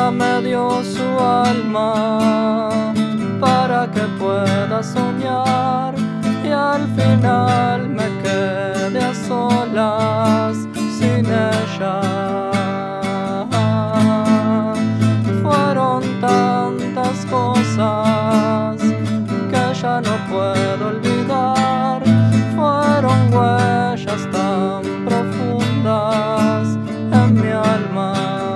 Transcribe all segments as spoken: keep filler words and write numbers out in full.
Ella me dio su alma para que pueda soñar y al final me quedé a solas sin ella. Fueron tantas cosas que ya no puedo olvidar, fueron huellas tan profundas en mi alma.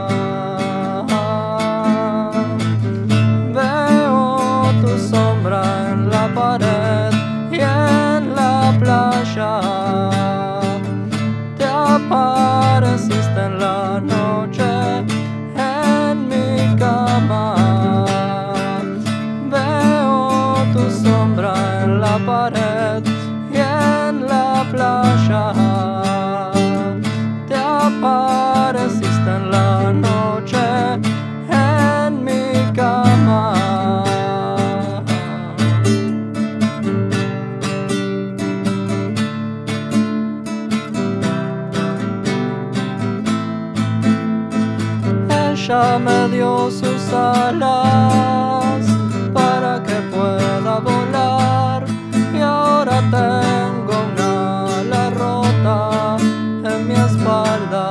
Veo tu sombra en la pared y en la playa, te apareciste en la noche en mi cama. Veo tu sombra en la pared y en la playa, te apareciste en la noche en mi cama. Ella me dio sus alas para que pueda volar y ahora tengo una ala rota en mi espalda.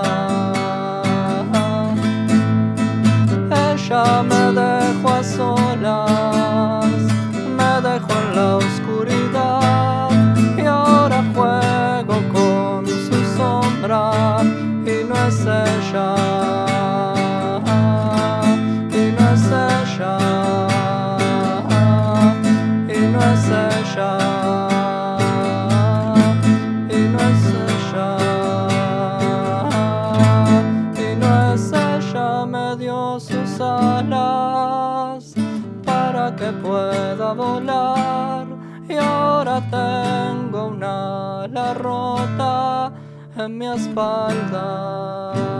Ella me dejó a solas, me dejó en la oscuridad y ahora juego con su sombra y no es ella. Y no es ella, y no es ella, y no es ella, me dio sus alas para que pueda volar y ahora tengo una ala rota en mi espalda.